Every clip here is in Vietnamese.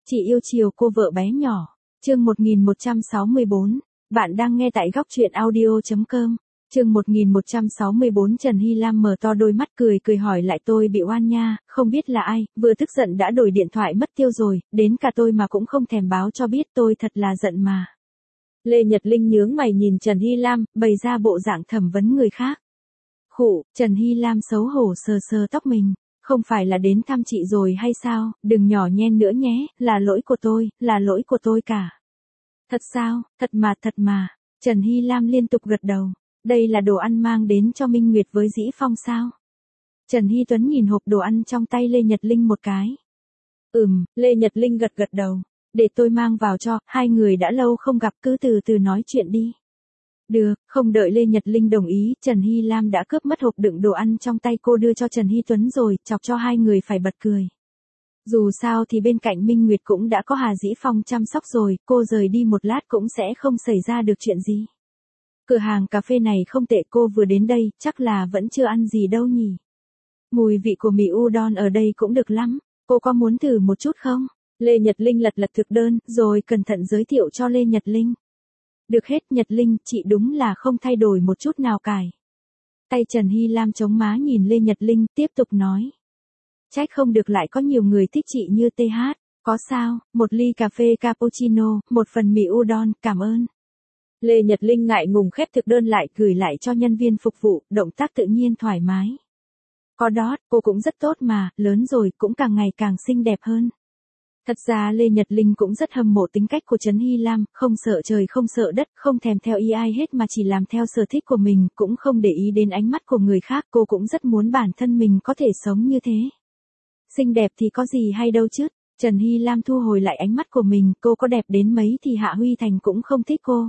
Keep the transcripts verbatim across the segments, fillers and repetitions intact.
Chị yêu chiều cô vợ bé nhỏ. Chương một nghìn một trăm sáu mươi bốn. Bạn đang nghe tại góc truyện audio chấm com. Chương một nghìn một trăm sáu mươi bốn. Trần Hy Lam mở to đôi mắt cười cười hỏi lại, tôi bị oan nha, không biết là ai, vừa tức giận đã đổi điện thoại mất tiêu rồi, đến cả tôi mà cũng không thèm báo cho biết, tôi thật là giận mà. Lê Nhật Linh nhướng mày nhìn Trần Hy Lam, bày ra bộ dạng thẩm vấn người khác. Khụ, Trần Hy Lam xấu hổ sờ sờ tóc mình. Không phải là đến thăm chị rồi hay sao, đừng nhỏ nhen nữa nhé, là lỗi của tôi, là lỗi của tôi cả. Thật sao, thật mà, thật mà. Trần Hy Lam liên tục gật đầu. Đây là đồ ăn mang đến cho Minh Nguyệt với Dĩ Phong sao? Trần Hy Tuấn nhìn hộp đồ ăn trong tay Lê Nhật Linh một cái. Ừm, Lê Nhật Linh gật gật đầu. Để tôi mang vào cho, hai người đã lâu không gặp, cứ từ từ nói chuyện đi. Được, không đợi Lê Nhật Linh đồng ý, Trần Hy Lam đã cướp mất hộp đựng đồ ăn trong tay cô đưa cho Trần Hy Tuấn rồi, chọc cho hai người phải bật cười. Dù sao thì bên cạnh Minh Nguyệt cũng đã có Hà Dĩ Phong chăm sóc rồi, cô rời đi một lát cũng sẽ không xảy ra được chuyện gì. Cửa hàng cà phê này không tệ, cô vừa đến đây, chắc là vẫn chưa ăn gì đâu nhỉ. Mùi vị của mì udon ở đây cũng được lắm, cô có muốn thử một chút không? Lê Nhật Linh lật lật thực đơn, rồi cẩn thận giới thiệu cho Lê Nhật Linh. Được hết, Nhật Linh, chị đúng là không thay đổi một chút nào cải. Tay Trần Hy Lam chống má nhìn Lê Nhật Linh, tiếp tục nói. Trách không được lại có nhiều người thích chị như tê hát, có sao, một ly cà phê cappuccino, một phần mì udon, cảm ơn. Lê Nhật Linh ngại ngùng khép thực đơn lại, gửi lại cho nhân viên phục vụ, động tác tự nhiên thoải mái. Có đó, cô cũng rất tốt mà, lớn rồi cũng càng ngày càng xinh đẹp hơn. Thật ra Lê Nhật Linh cũng rất hâm mộ tính cách của Trần Hy Lam, không sợ trời không sợ đất, không thèm theo ý ai hết mà chỉ làm theo sở thích của mình, cũng không để ý đến ánh mắt của người khác, cô cũng rất muốn bản thân mình có thể sống như thế. Xinh đẹp thì có gì hay đâu chứ. Trần Hy Lam thu hồi lại ánh mắt của mình, cô có đẹp đến mấy thì Hạ Huy Thành cũng không thích cô.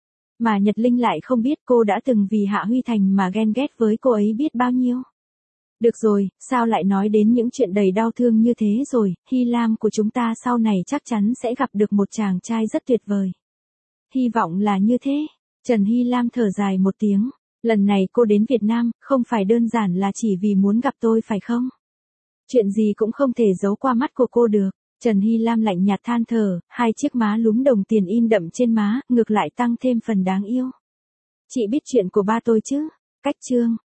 Mà Nhật Linh lại không biết cô đã từng vì Hạ Huy Thành mà ghen ghét với cô ấy biết bao nhiêu. Được rồi, sao lại nói đến những chuyện đầy đau thương như thế rồi, Hy Lam của chúng ta sau này chắc chắn sẽ gặp được một chàng trai rất tuyệt vời. Hy vọng là như thế. Trần Hy Lam thở dài một tiếng, lần này cô đến Việt Nam, không phải đơn giản là chỉ vì muốn gặp tôi phải không? Chuyện gì cũng không thể giấu qua mắt của cô được. Trần Hy Lam lạnh nhạt than thở, hai chiếc má lúm đồng tiền in đậm trên má, ngược lại tăng thêm phần đáng yêu. Chị biết chuyện của ba tôi chứ? Cách chương.